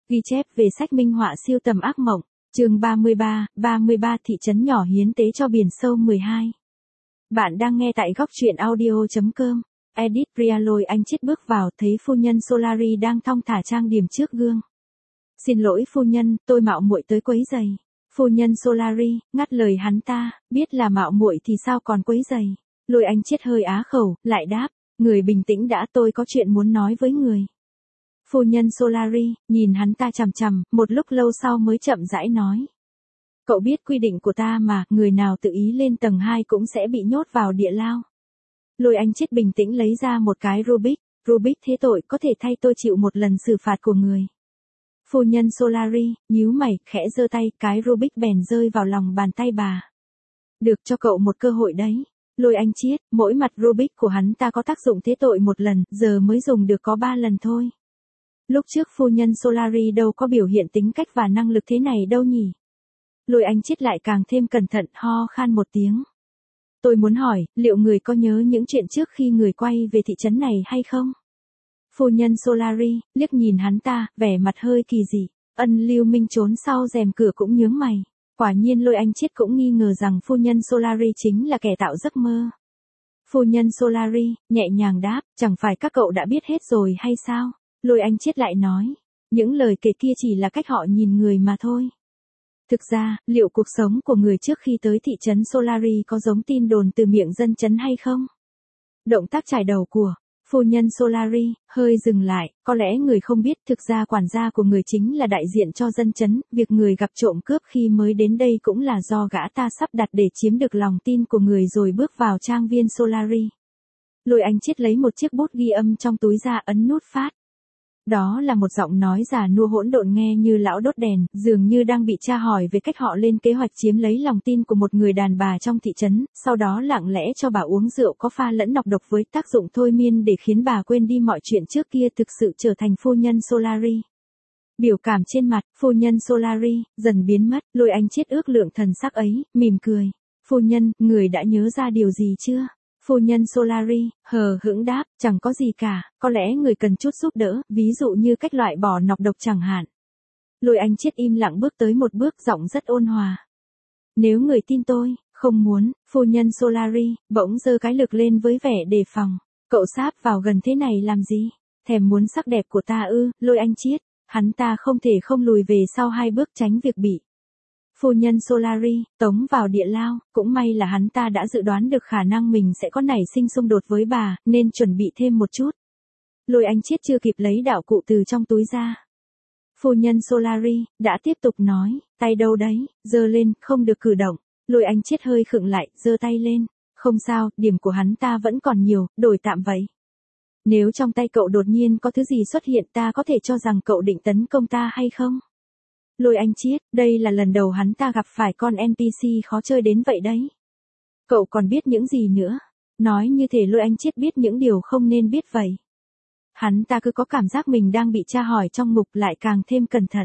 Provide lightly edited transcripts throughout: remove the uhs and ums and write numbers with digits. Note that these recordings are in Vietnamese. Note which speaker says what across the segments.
Speaker 1: Ghi chép về sách minh họa siêu tầm ác mộng, chương 33 thị trấn nhỏ hiến tế cho biển sâu 12. Bạn đang nghe tại góc truyện audio.com. Edit Rialoi anh chết bước vào thấy phu nhân Solari đang thong thả trang điểm trước gương. Xin lỗi phu nhân, tôi mạo muội tới quấy giày. Phu nhân Solari, ngắt lời hắn ta, biết là mạo muội thì sao còn quấy giày. Lôi anh chết hơi á khẩu, lại đáp, người bình tĩnh đã, tôi có chuyện muốn nói với người. Phu nhân Solari, nhìn hắn ta chằm chằm, một lúc lâu sau mới chậm rãi nói. Cậu biết quy định của ta mà, người nào tự ý lên tầng 2 cũng sẽ bị nhốt vào địa lao. Lôi anh chết bình tĩnh lấy ra một cái Rubik thế tội có thể thay tôi chịu một lần xử phạt của người. Phu nhân Solari, nhíu mày, khẽ giơ tay, cái Rubik bèn rơi vào lòng bàn tay bà. Được, cho cậu một cơ hội đấy. Lôi anh chiết, mỗi mặt Rubik của hắn ta có tác dụng thế tội một lần, giờ mới dùng được có 3 lần thôi. Lúc trước phu nhân Solari đâu có biểu hiện tính cách và năng lực thế này đâu nhỉ. Lôi anh chiết lại càng thêm cẩn thận, ho khan một tiếng. Tôi muốn hỏi, liệu người có nhớ những chuyện trước khi người quay về thị trấn này hay không? Phu nhân Solari, liếc nhìn hắn ta, vẻ mặt hơi kỳ dị. Ân Lưu Minh trốn sau rèm cửa cũng nhướng mày. Quả nhiên lôi anh chiết cũng nghi ngờ rằng phu nhân Solari chính là kẻ tạo giấc mơ. Phu nhân Solari, nhẹ nhàng đáp, chẳng phải các cậu đã biết hết rồi hay sao? Lôi anh chiết lại nói, những lời kể kia chỉ là cách họ nhìn người mà thôi. Thực ra, liệu cuộc sống của người trước khi tới thị trấn Solari có giống tin đồn từ miệng dân trấn hay không? Động tác chải đầu của phu nhân Solari hơi dừng lại, có lẽ người không biết thực ra quản gia của người chính là đại diện cho dân trấn, việc người gặp trộm cướp khi mới đến đây cũng là do gã ta sắp đặt để chiếm được lòng tin của người rồi bước vào trang viên Solari. Lôi anh chiết lấy một chiếc bút ghi âm trong túi ra ấn nút phát. Đó là một giọng nói già nua hỗn độn nghe như lão đốt đèn, dường như đang bị tra hỏi về cách họ lên kế hoạch chiếm lấy lòng tin của một người đàn bà trong thị trấn, sau đó lặng lẽ cho bà uống rượu có pha lẫn nọc độc với tác dụng thôi miên để khiến bà quên đi mọi chuyện trước kia thực sự trở thành phu nhân Solari. Biểu cảm trên mặt, phu nhân Solari, dần biến mất, lôi anh chiết ước lượng thần sắc ấy, mỉm cười. Phu nhân, người đã nhớ ra điều gì chưa? Phu nhân Solari, hờ hững đáp, chẳng có gì cả, có lẽ người cần chút giúp đỡ, ví dụ như cách loại bỏ nọc độc chẳng hạn. Lôi anh chiết im lặng bước tới một bước, giọng rất ôn hòa. Nếu người tin tôi, không muốn, phu nhân Solari, bỗng giơ cái lược lên với vẻ đề phòng. Cậu sáp vào gần thế này làm gì? Thèm muốn sắc đẹp của ta ư? Lôi anh chiết, hắn ta không thể không lùi về sau 2 bước tránh việc bị phu nhân Solari tống vào địa lao, cũng may là hắn ta đã dự đoán được khả năng mình sẽ có nảy sinh xung đột với bà, nên chuẩn bị thêm một chút. Lôi anh chiết chưa kịp lấy đạo cụ từ trong túi ra. Phu nhân Solari đã tiếp tục nói, tay đâu đấy, giơ lên, không được cử động. Lôi anh chiết hơi khựng lại, giơ tay lên. Không sao, điểm của hắn ta vẫn còn nhiều, đổi tạm vậy. Nếu trong tay cậu đột nhiên có thứ gì xuất hiện, ta có thể cho rằng cậu định tấn công ta hay không? Lôi anh chiết, đây là lần đầu hắn ta gặp phải con NPC khó chơi đến vậy đấy. Cậu còn biết những gì nữa? Nói như thể lôi anh chiết biết những điều không nên biết vậy. Hắn ta cứ có cảm giác mình đang bị tra hỏi trong ngục, lại càng thêm cẩn thận.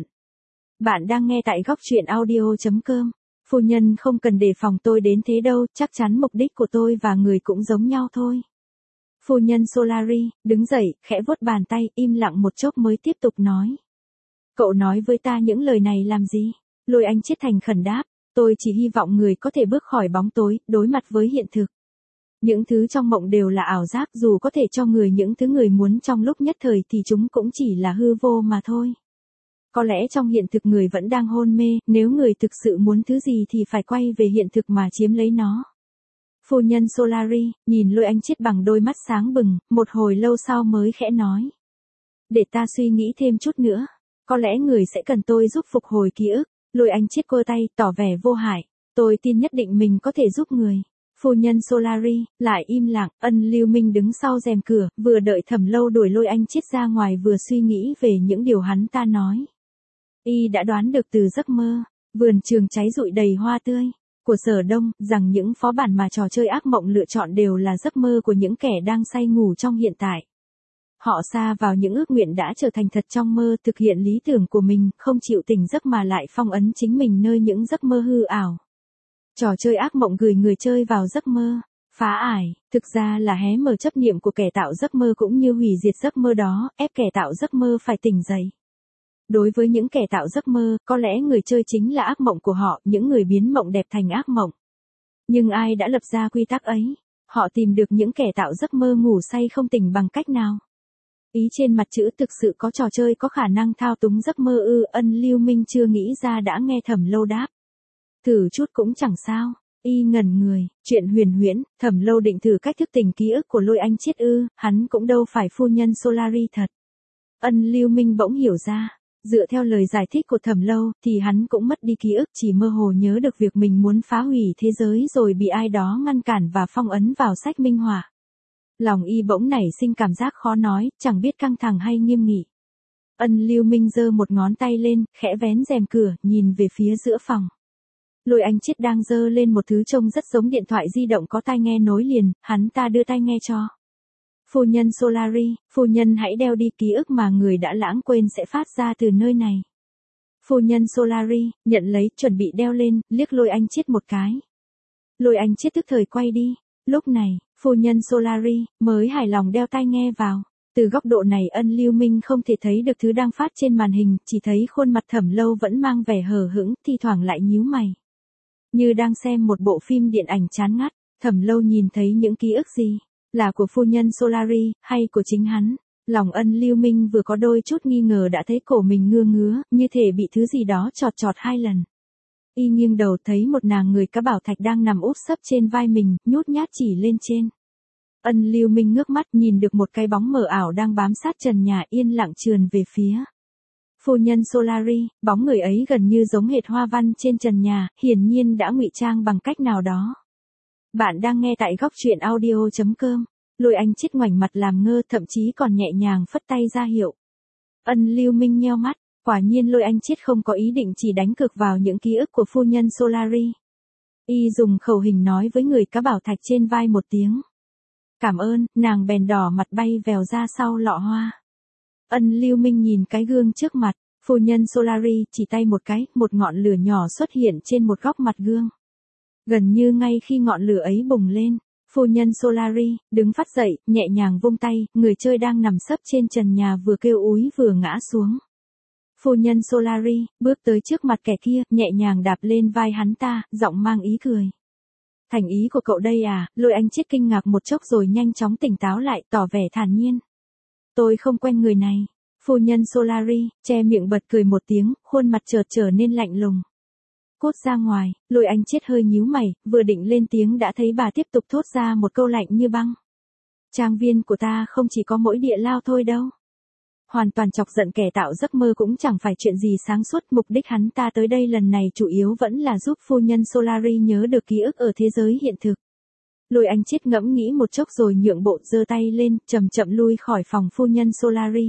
Speaker 1: Bạn đang nghe tại góc truyện audio.com. Phu nhân không cần đề phòng tôi đến thế đâu, chắc chắn mục đích của tôi và người cũng giống nhau thôi. Phu nhân Solari, đứng dậy, khẽ vuốt bàn tay, im lặng một chốc mới tiếp tục nói. Cậu nói với ta những lời này làm gì? Lôi anh chiết thành khẩn đáp, tôi chỉ hy vọng người có thể bước khỏi bóng tối, đối mặt với hiện thực. Những thứ trong mộng đều là ảo giác, dù có thể cho người những thứ người muốn trong lúc nhất thời thì chúng cũng chỉ là hư vô mà thôi. Có lẽ trong hiện thực người vẫn đang hôn mê, nếu người thực sự muốn thứ gì thì phải quay về hiện thực mà chiếm lấy nó. Phu nhân Solari, nhìn lôi anh chiết bằng đôi mắt sáng bừng, một hồi lâu sau mới khẽ nói. Để ta suy nghĩ thêm chút nữa. Có lẽ người sẽ cần tôi giúp phục hồi ký ức. Lôi anh chiết cô tay, tỏ vẻ vô hại. Tôi tin nhất định mình có thể giúp người. Phu nhân Solari, lại im lặng. Ân Lưu Minh đứng sau rèm cửa, vừa đợi thầm lâu đuổi lôi anh chiết ra ngoài vừa suy nghĩ về những điều hắn ta nói. Y đã đoán được từ giấc mơ, vườn trường cháy rụi đầy hoa tươi của Sở Đông, rằng những phó bản mà trò chơi ác mộng lựa chọn đều là giấc mơ của những kẻ đang say ngủ trong hiện tại. Họ sa vào những ước nguyện đã trở thành thật trong mơ, thực hiện lý tưởng của mình, không chịu tỉnh giấc mà lại phong ấn chính mình nơi những giấc mơ hư ảo. Trò chơi ác mộng gửi người chơi vào giấc mơ, phá ải, thực ra là hé mở chấp niệm của kẻ tạo giấc mơ cũng như hủy diệt giấc mơ đó, ép kẻ tạo giấc mơ phải tỉnh dậy. Đối với những kẻ tạo giấc mơ, có lẽ người chơi chính là ác mộng của họ, những người biến mộng đẹp thành ác mộng. Nhưng ai đã lập ra quy tắc ấy? Họ tìm được những kẻ tạo giấc mơ ngủ say không tỉnh bằng cách nào? Ý trên mặt chữ thực sự có trò chơi có khả năng thao túng giấc mơ ư? Ân Lưu Minh chưa nghĩ ra đã nghe Thẩm Lâu đáp. Thử chút cũng chẳng sao. Y ngẩn người, chuyện huyền huyễn, Thẩm Lâu định thử cách thức tỉnh ký ức của Lôi Anh Chiết ư? Hắn cũng đâu phải phu nhân Solari thật. Ân Lưu Minh bỗng hiểu ra. Dựa theo lời giải thích của Thẩm Lâu, thì hắn cũng mất đi ký ức, chỉ mơ hồ nhớ được việc mình muốn phá hủy thế giới rồi bị ai đó ngăn cản và phong ấn vào sách minh họa. Lòng y bỗng nảy sinh cảm giác khó nói, chẳng biết căng thẳng hay nghiêm nghị. Ân Lưu Minh giơ một ngón tay lên, khẽ vén rèm cửa, nhìn về phía giữa phòng. Lôi Anh Chiết đang giơ lên một thứ trông rất giống điện thoại di động có tai nghe nối liền, hắn ta đưa tai nghe cho. Phu nhân Solari, phu nhân hãy đeo đi, ký ức mà người đã lãng quên sẽ phát ra từ nơi này. Phu nhân Solari, nhận lấy, chuẩn bị đeo lên, liếc Lôi Anh Chiết một cái. Lôi Anh Chiết tức thời quay đi. Lúc này, phu nhân Solari mới hài lòng đeo tai nghe vào. Từ góc độ này Ân Lưu Minh không thể thấy được thứ đang phát trên màn hình, chỉ thấy khuôn mặt Thẩm Lâu vẫn mang vẻ hờ hững, thi thoảng lại nhíu mày. Như đang xem một bộ phim điện ảnh chán ngắt, Thẩm Lâu nhìn thấy những ký ức gì? Là của phu nhân Solari, hay của chính hắn? Lòng Ân Lưu Minh vừa có đôi chút nghi ngờ đã thấy cổ mình ngứa ngứa, như thể bị thứ gì đó chọt chọt 2 lần. Y nghiêng đầu thấy một nàng người cá bảo thạch đang nằm úp sấp trên vai mình, nhút nhát chỉ lên trên. Ân Lưu Minh ngước mắt nhìn được một cái bóng mờ ảo đang bám sát trần nhà yên lặng trườn về phía. Phu nhân Solari, bóng người ấy gần như giống hệt hoa văn trên trần nhà, hiển nhiên đã ngụy trang bằng cách nào đó. Bạn đang nghe tại góc truyện audio.com. Lôi Anh Chiết ngoảnh mặt làm ngơ, thậm chí còn nhẹ nhàng phất tay ra hiệu. Ân Lưu Minh nheo mắt, quả nhiên Lôi Anh Chiết không có ý định chỉ đánh cược vào những ký ức của phu nhân Solari. Y dùng khẩu hình nói với người cá bảo thạch trên vai một tiếng. Cảm ơn, nàng bèn đỏ mặt bay vèo ra sau lọ hoa. Ân Lưu Minh nhìn cái gương trước mặt, phu nhân Solari chỉ tay một cái, một ngọn lửa nhỏ xuất hiện trên một góc mặt gương. Gần như ngay khi ngọn lửa ấy bùng lên, phu nhân Solari đứng phát dậy, nhẹ nhàng vung tay, người chơi đang nằm sấp trên trần nhà vừa kêu úi vừa ngã xuống. Phu nhân Solari bước tới trước mặt kẻ kia, nhẹ nhàng đạp lên vai hắn ta, giọng mang ý cười. Thành ý của cậu đây à? Lôi Anh Chiết kinh ngạc một chốc rồi nhanh chóng tỉnh táo lại, tỏ vẻ thản nhiên. Tôi không quen người này. Phu nhân Solari che miệng bật cười một tiếng, khuôn mặt chợt trở nên lạnh lùng. Cút ra ngoài. Lôi Anh Chiết hơi nhíu mày, vừa định lên tiếng đã thấy bà tiếp tục thốt ra một câu lạnh như băng. Trang viên của ta không chỉ có mỗi địa lao thôi đâu. Hoàn toàn chọc giận kẻ tạo giấc mơ cũng chẳng phải chuyện gì sáng suốt, mục đích hắn ta tới đây lần này chủ yếu vẫn là giúp phu nhân Solari nhớ được ký ức ở thế giới hiện thực. Lôi Anh Chiết ngẫm nghĩ một chốc rồi nhượng bộ giơ tay lên, chậm chậm lui khỏi phòng phu nhân Solari.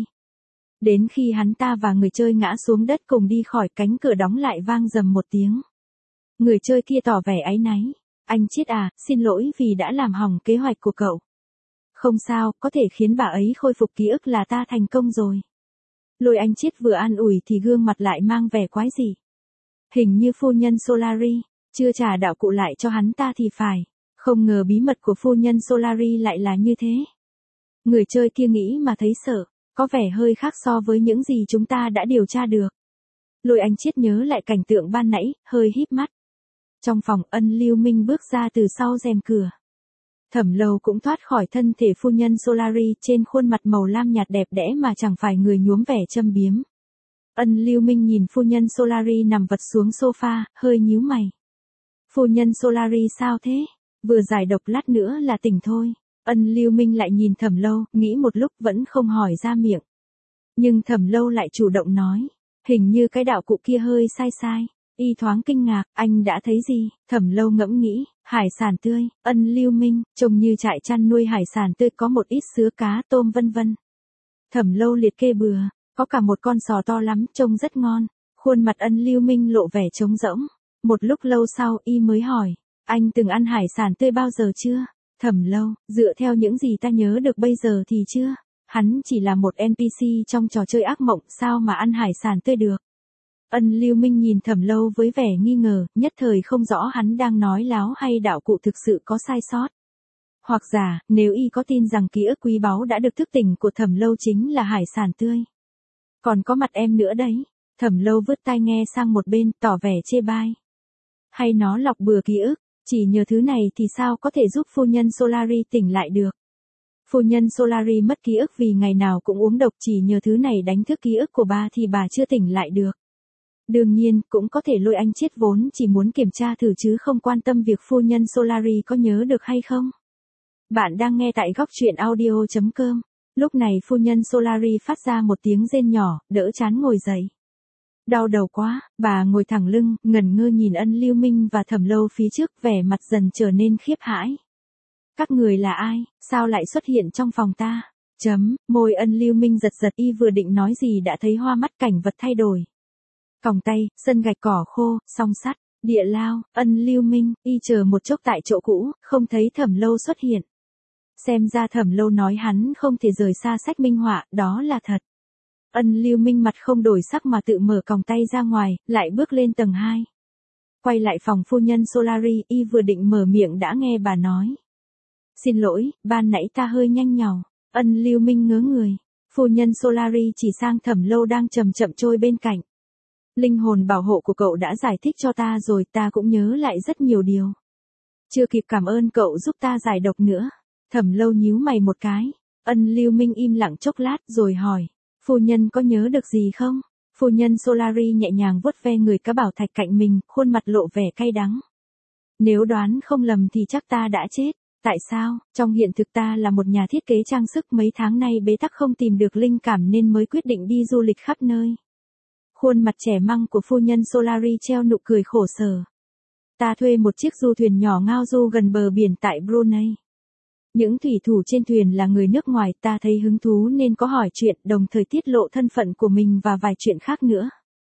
Speaker 1: Đến khi hắn ta và người chơi ngã xuống đất cùng đi khỏi, cánh cửa đóng lại vang rầm một tiếng. Người chơi kia tỏ vẻ áy náy. Anh Chiết à, xin lỗi vì đã làm hỏng kế hoạch của cậu. Không sao, có thể khiến bà ấy khôi phục ký ức là ta thành công rồi. Lôi Anh Chiết vừa an ủi thì gương mặt lại mang vẻ quái dị. Hình như phu nhân Solari chưa trả đạo cụ lại cho hắn ta thì phải. Không ngờ bí mật của phu nhân Solari lại là như thế. Người chơi kia nghĩ mà thấy sợ, có vẻ hơi khác so với những gì chúng ta đã điều tra được. Lôi Anh Chiết nhớ lại cảnh tượng ban nãy, hơi híp mắt. Trong phòng, Ân Lưu Minh bước ra từ sau rèm cửa. Thẩm Lâu cũng thoát khỏi thân thể phu nhân Solari, trên khuôn mặt màu lam nhạt đẹp đẽ mà chẳng phải người nhuốm vẻ châm biếm. Ân Lưu Minh nhìn phu nhân Solari nằm vật xuống sofa, hơi nhíu mày. Phu nhân Solari sao thế? Vừa giải độc lát nữa là tỉnh thôi. Ân Lưu Minh lại nhìn Thẩm Lâu, nghĩ một lúc vẫn không hỏi ra miệng. Nhưng Thẩm Lâu lại chủ động nói, hình như cái đạo cụ kia hơi sai sai. Y thoáng kinh ngạc, anh đã thấy gì? Thẩm Lâu ngẫm nghĩ, hải sản tươi. Ân Lưu Minh, trông như trại chăn nuôi hải sản tươi, có một ít sứa cá tôm vân vân. Thẩm Lâu liệt kê bừa, có cả một con sò to lắm, trông rất ngon. Khuôn mặt Ân Lưu Minh lộ vẻ trống rỗng. Một lúc lâu sau y mới hỏi, anh từng ăn hải sản tươi bao giờ chưa? Thẩm Lâu, dựa theo những gì ta nhớ được bây giờ thì chưa. Hắn chỉ là một NPC trong trò chơi ác mộng, sao mà ăn hải sản tươi được? Ân Lưu Minh nhìn Thẩm Lâu với vẻ nghi ngờ, nhất thời không rõ hắn đang nói láo hay đạo cụ thực sự có sai sót. Hoặc giả, nếu y có tin rằng ký ức quý báu đã được thức tỉnh của Thẩm Lâu chính là hải sản tươi. Còn có mặt em nữa đấy. Thẩm Lâu vứt tai nghe sang một bên, tỏ vẻ chê bai. Hay nó lọc bừa ký ức, chỉ nhờ thứ này thì sao có thể giúp phu nhân Solari tỉnh lại được. Phu nhân Solari mất ký ức vì ngày nào cũng uống độc, chỉ nhờ thứ này đánh thức ký ức của bà thì bà chưa tỉnh lại được. Đương nhiên, cũng có thể lôi anh chết vốn chỉ muốn kiểm tra thử chứ không quan tâm việc phu nhân Solari có nhớ được hay không. Bạn đang nghe tại góc truyện audio.com. Lúc này phu nhân Solari phát ra một tiếng rên nhỏ, đỡ chán ngồi dậy. Đau đầu quá, bà ngồi thẳng lưng, ngẩn ngơ nhìn Ân Lưu Minh và Thẩm Lâu phía trước, vẻ mặt dần trở nên khiếp hãi. Các người là ai, sao lại xuất hiện trong phòng ta? Môi Ân Lưu Minh giật giật, y vừa định nói gì đã thấy hoa mắt cảnh vật thay đổi. Còng tay, sân gạch cỏ khô, song sắt, địa lao, Ân Lưu Minh, y chờ một chốc tại chỗ cũ, không thấy Thẩm Lâu xuất hiện. Xem ra Thẩm Lâu nói hắn không thể rời xa sách minh họa, đó là thật. Ân Lưu Minh mặt không đổi sắc mà tự mở còng tay ra ngoài, lại bước lên tầng 2. Quay lại phòng phu nhân Solari, y vừa định mở miệng đã nghe bà nói. Xin lỗi, ban nãy ta hơi nhanh nhảu. Ân Lưu Minh ngớ người. Phu nhân Solari chỉ sang Thẩm Lâu đang chậm chậm trôi bên cạnh. Linh hồn bảo hộ của cậu đã giải thích cho ta rồi, ta cũng nhớ lại rất nhiều điều. Chưa kịp cảm ơn cậu giúp ta giải độc nữa. Thẩm Lâu nhíu mày một cái. Ân Lưu Minh im lặng chốc lát rồi hỏi. Phu nhân có nhớ được gì không? Phu nhân Solari nhẹ nhàng vuốt ve người cá bảo thạch cạnh mình, khuôn mặt lộ vẻ cay đắng. Nếu đoán không lầm thì chắc ta đã chết. Tại sao? Trong hiện thực ta là một nhà thiết kế trang sức, mấy tháng nay bế tắc không tìm được linh cảm nên mới quyết định đi du lịch khắp nơi. Khuôn mặt trẻ măng của phu nhân Solari treo nụ cười khổ sở. Ta thuê một chiếc du thuyền nhỏ ngao du gần bờ biển tại Brunei. Những thủy thủ trên thuyền là người nước ngoài, ta thấy hứng thú nên có hỏi chuyện, đồng thời tiết lộ thân phận của mình và vài chuyện khác nữa.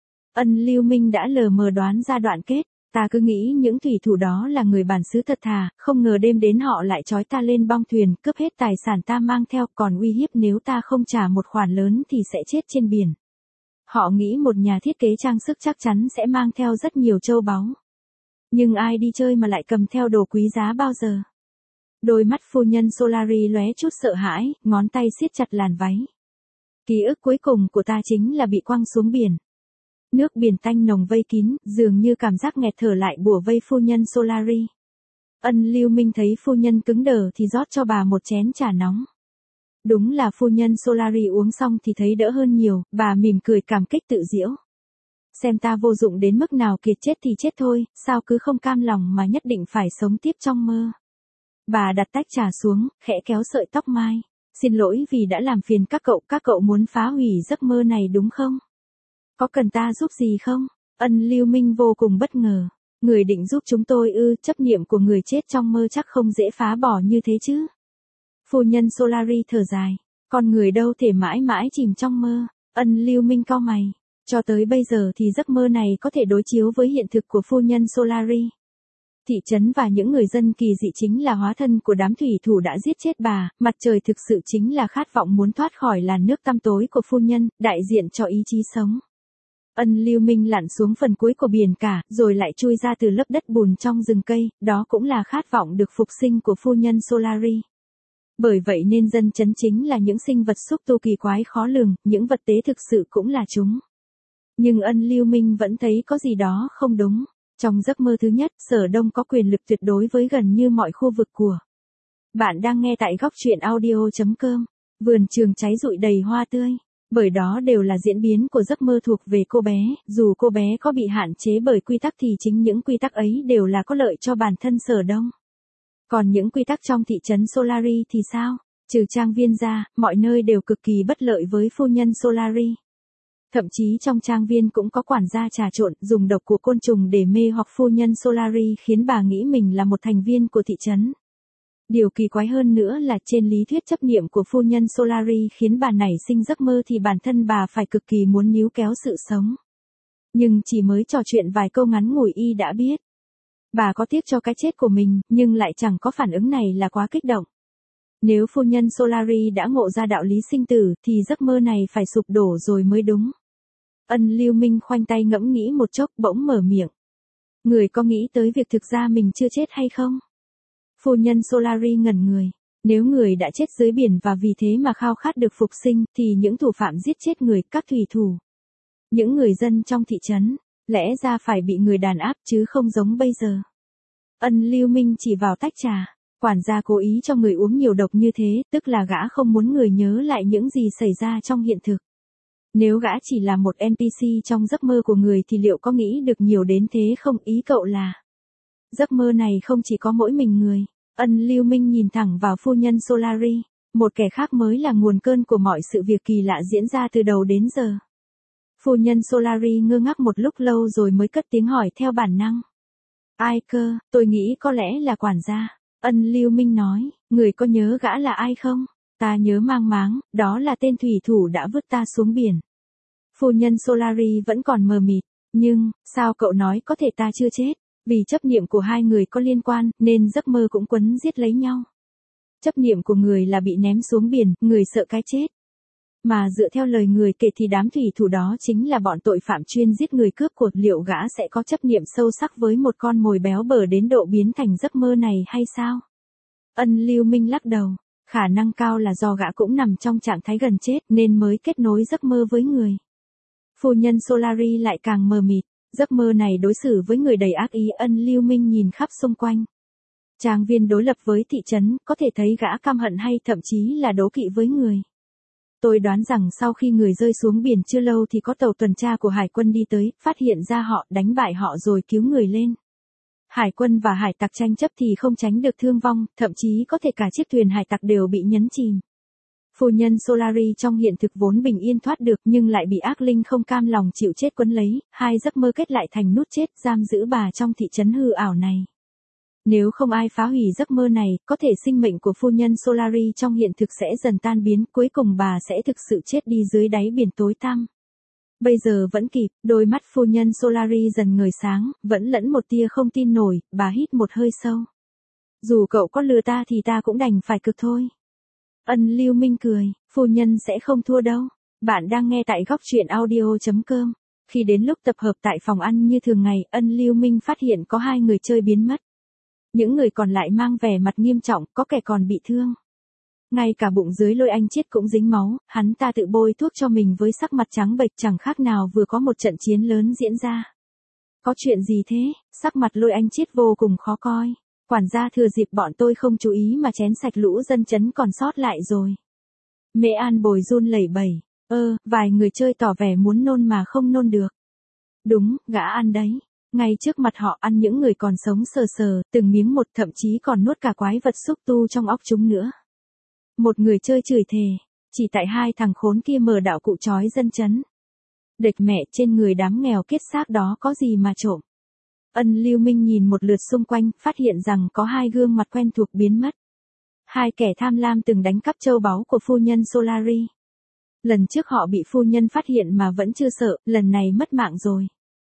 Speaker 1: Ân Lưu Minh đã lờ mờ đoán ra đoạn kết. Ta cứ nghĩ những thủy thủ đó là người bản xứ thật thà, không ngờ đêm đến họ lại trói ta lên bong thuyền, cướp hết tài sản ta mang theo, còn uy hiếp nếu ta không trả một khoản lớn thì sẽ chết trên biển. Họ nghĩ một nhà thiết kế trang sức chắc chắn sẽ mang theo rất nhiều châu báu. Nhưng ai đi chơi mà lại cầm theo đồ quý giá bao giờ? Đôi mắt phu nhân Solari lóe chút sợ hãi, ngón tay siết chặt làn váy. Ký ức cuối cùng của ta chính là bị quăng xuống biển. Nước biển tanh nồng vây kín, dường như cảm giác nghẹt thở lại bủa vây phu nhân Solari. Ân Lưu Minh thấy phu nhân cứng đờ thì rót cho bà một chén trà nóng. Đúng là phu nhân Solari uống xong thì thấy đỡ hơn nhiều, bà mỉm cười cảm kích tự giễu. Xem ta vô dụng đến mức nào, kiệt chết thì chết thôi, sao cứ không cam lòng mà nhất định phải sống tiếp trong mơ. Bà đặt tách trà xuống, khẽ kéo sợi tóc mai. Xin lỗi vì đã làm phiền các cậu muốn phá hủy giấc mơ này đúng không? Có cần ta giúp gì không? Ân Lưu Minh vô cùng bất ngờ. Người định giúp chúng tôi ư? Chấp niệm của người chết trong mơ chắc không dễ phá bỏ như thế chứ. Phu nhân Solari thở dài. Con người đâu thể mãi mãi chìm trong mơ. Ân Lưu Minh cau mày. Cho tới bây giờ thì giấc mơ này có thể đối chiếu với hiện thực của phu nhân Solari. Thị trấn và những người dân kỳ dị chính là hóa thân của đám thủy thủ đã giết chết bà, mặt trời thực sự chính là khát vọng muốn thoát khỏi làn nước tăm tối của phu nhân, đại diện cho ý chí sống. Ân Lưu Minh lặn xuống phần cuối của biển cả, rồi lại chui ra từ lớp đất bùn trong rừng cây, đó cũng là khát vọng được phục sinh của phu nhân Solari. Bởi vậy nên dân chấn chính là những sinh vật xúc tu kỳ quái khó lường, những vật tế thực sự cũng là chúng. Nhưng Ân Lưu Minh vẫn thấy có gì đó không đúng. Trong giấc mơ thứ nhất, Sở Đông có quyền lực tuyệt đối với gần như mọi khu vực của. Bạn đang nghe tại góc truyện audio.com. Vườn trường cháy rụi đầy hoa tươi. Bởi đó đều là diễn biến của giấc mơ thuộc về cô bé, dù cô bé có bị hạn chế bởi quy tắc thì chính những quy tắc ấy đều là có lợi cho bản thân Sở Đông. Còn những quy tắc trong thị trấn Solari thì sao? Trừ trang viên ra, mọi nơi đều cực kỳ bất lợi với phu nhân Solari. Thậm chí trong trang viên cũng có quản gia trà trộn, dùng độc của côn trùng để mê hoặc phu nhân Solari khiến bà nghĩ mình là một thành viên của thị trấn. Điều kỳ quái hơn nữa là trên lý thuyết chấp niệm của phu nhân Solari khiến bà nảy sinh giấc mơ thì bản thân bà phải cực kỳ muốn níu kéo sự sống. Nhưng chỉ mới trò chuyện vài câu ngắn ngủi y đã biết. Bà có tiếc cho cái chết của mình, nhưng lại chẳng có phản ứng này là quá kích động. Nếu phu nhân Solari đã ngộ ra đạo lý sinh tử thì giấc mơ này phải sụp đổ rồi mới đúng. Ân Lưu Minh khoanh tay ngẫm nghĩ một chốc bỗng mở miệng. Người có nghĩ tới việc thực ra mình chưa chết hay không? Phu nhân Solari ngẩn người. Nếu người đã chết dưới biển và vì thế mà khao khát được phục sinh, thì những thủ phạm giết chết người, các thủy thủ, những người dân trong thị trấn, lẽ ra phải bị người đàn áp chứ không giống bây giờ. Ân Lưu Minh chỉ vào tách trà. Quản gia cố ý cho người uống nhiều độc như thế, tức là gã không muốn người nhớ lại những gì xảy ra trong hiện thực. Nếu gã chỉ là một NPC trong giấc mơ của người thì liệu có nghĩ được nhiều đến thế không? Ý cậu là giấc mơ này không chỉ có mỗi mình người. Ân Lưu Minh nhìn thẳng vào phu nhân Solari, một kẻ khác mới là nguồn cơn của mọi sự việc kỳ lạ diễn ra từ đầu đến giờ. Phu nhân Solari ngơ ngác một lúc lâu rồi mới cất tiếng hỏi theo bản năng. Ai cơ? Tôi nghĩ có lẽ là quản gia. Ân Lưu Minh nói, người có nhớ gã là ai không? Ta nhớ mang máng, đó là tên thủy thủ đã vứt ta xuống biển. Phu nhân Solari vẫn còn mờ mịt, nhưng, sao cậu nói có thể ta chưa chết? Vì chấp niệm của hai người có liên quan, nên giấc mơ cũng quấn giết lấy nhau. Chấp niệm của người là bị ném xuống biển, người sợ cái chết. Mà dựa theo lời người kể thì đám thủy thủ đó chính là bọn tội phạm chuyên giết người cướp của. Liệu gã sẽ có chấp niệm sâu sắc với một con mồi béo bở đến độ biến thành giấc mơ này hay sao? Ân Lưu Minh lắc đầu, khả năng cao là do gã cũng nằm trong trạng thái gần chết nên mới kết nối giấc mơ với người. Phu nhân Solari lại càng mờ mịt, giấc mơ này đối xử với người đầy ác ý. Ân Lưu Minh nhìn khắp xung quanh. Trang viên đối lập với thị trấn, có thể thấy gã căm hận hay thậm chí là đố kỵ với người. Tôi đoán rằng sau khi người rơi xuống biển chưa lâu thì có tàu tuần tra của hải quân đi tới, phát hiện ra họ, đánh bại họ rồi cứu người lên. Hải quân và hải tặc tranh chấp thì không tránh được thương vong, thậm chí có thể cả chiếc thuyền hải tặc đều bị nhấn chìm. Phu nhân Solari trong hiện thực vốn bình yên thoát được nhưng lại bị ác linh không cam lòng chịu chết quấn lấy, hai giấc mơ kết lại thành nút chết giam giữ bà trong thị trấn hư ảo này. Nếu không ai phá hủy giấc mơ này, có thể sinh mệnh của phu nhân Solari trong hiện thực sẽ dần tan biến, cuối cùng bà sẽ thực sự chết đi dưới đáy biển tối tăm. Bây giờ vẫn kịp, đôi mắt phu nhân Solari dần ngời sáng, vẫn lẫn một tia không tin nổi, bà hít một hơi sâu. Dù cậu có lừa ta thì ta cũng đành phải cực thôi. Ân Lưu Minh cười, phu nhân sẽ không thua đâu. Bạn đang nghe tại góc truyện audio.com. Khi đến lúc tập hợp tại phòng ăn như thường ngày, Ân Lưu Minh phát hiện có hai người chơi biến mất. Những người còn lại mang vẻ mặt nghiêm trọng, có kẻ còn bị thương. Ngay cả bụng dưới Lôi Anh Chiết cũng dính máu, hắn ta tự bôi thuốc cho mình với sắc mặt trắng bệch chẳng khác nào vừa có một trận chiến lớn diễn ra. Có chuyện gì thế? Sắc mặt Lôi Anh Chiết vô cùng khó coi. Quản gia thừa dịp bọn tôi không chú ý mà chén sạch lũ dân chấn còn sót lại rồi. Mẹ An Bồi run lẩy bẩy. Vài người chơi tỏ vẻ muốn nôn mà không nôn được. Đúng, gã ăn đấy. Ngay trước mặt họ ăn những người còn sống sờ sờ, từng miếng một, thậm chí còn nuốt cả quái vật xúc tu trong óc chúng nữa. Một người chơi chửi thề, chỉ tại hai thằng khốn kia mở đạo cụ chói dân chấn. Địch mẹ, trên người đám nghèo kiết xác đó có gì mà trộm. Ân Lưu Minh nhìn một lượt xung quanh, phát hiện rằng có hai gương mặt quen thuộc biến mất. Hai kẻ tham lam từng đánh cắp châu báu của phu nhân Solari. Lần trước họ bị phu nhân phát hiện mà vẫn chưa sợ, lần này mất mạng rồi.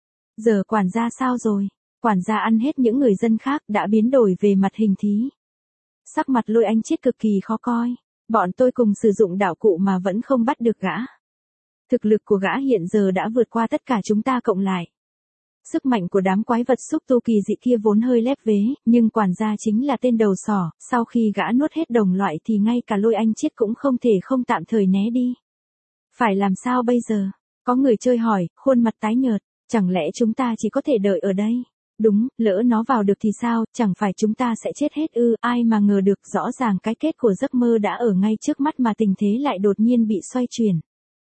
Speaker 1: Giờ quản gia sao rồi? Quản gia ăn hết những người dân khác đã biến đổi về mặt hình thí. Sắc mặt Lôi Anh Chiết cực kỳ khó coi. Bọn tôi cùng sử dụng đạo cụ mà vẫn không bắt được gã. Thực lực của gã hiện giờ đã vượt qua tất cả chúng ta cộng lại. Sức mạnh của đám quái vật xúc tu kỳ dị kia vốn hơi lép vế, nhưng quản gia chính là tên đầu sỏ, sau khi gã nuốt hết đồng loại thì ngay cả Lôi Anh Chiết cũng không thể không tạm thời né đi. Phải làm sao bây giờ? Có người chơi hỏi, khuôn mặt tái nhợt, chẳng lẽ chúng ta chỉ có thể đợi ở đây? Đúng, lỡ nó vào được thì sao, chẳng phải chúng ta sẽ chết hết ư? Ai mà ngờ được, rõ ràng cái kết của giấc mơ đã ở ngay trước mắt mà tình thế lại đột nhiên bị xoay chuyển.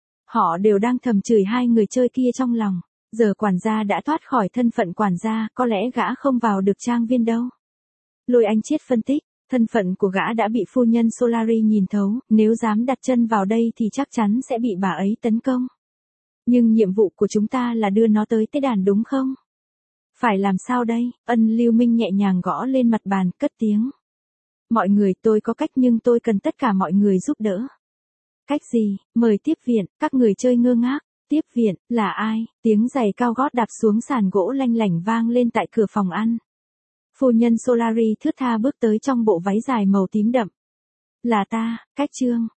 Speaker 1: Họ đều đang thầm chửi hai người chơi kia trong lòng. Giờ quản gia đã thoát khỏi thân phận quản gia, có lẽ gã không vào được trang viên đâu. Lôi Anh Chiết phân tích, thân phận của gã đã bị phu nhân Solari nhìn thấu, nếu dám đặt chân vào đây thì chắc chắn sẽ bị bà ấy tấn công. Nhưng nhiệm vụ của chúng ta là đưa nó tới tế đàn đúng không? Phải làm sao đây? Ân Lưu Minh nhẹ nhàng gõ lên mặt bàn, cất tiếng. Mọi người, tôi có cách nhưng tôi cần tất cả mọi người giúp đỡ. Cách gì? Mời tiếp viện. Các người chơi ngơ ngác. Tiếp viện, là ai? Tiếng giày cao gót đạp xuống sàn gỗ lanh lảnh vang lên tại cửa phòng ăn. Phu nhân Solari thướt tha bước tới trong bộ váy dài màu tím đậm. Là ta, Cách Trương.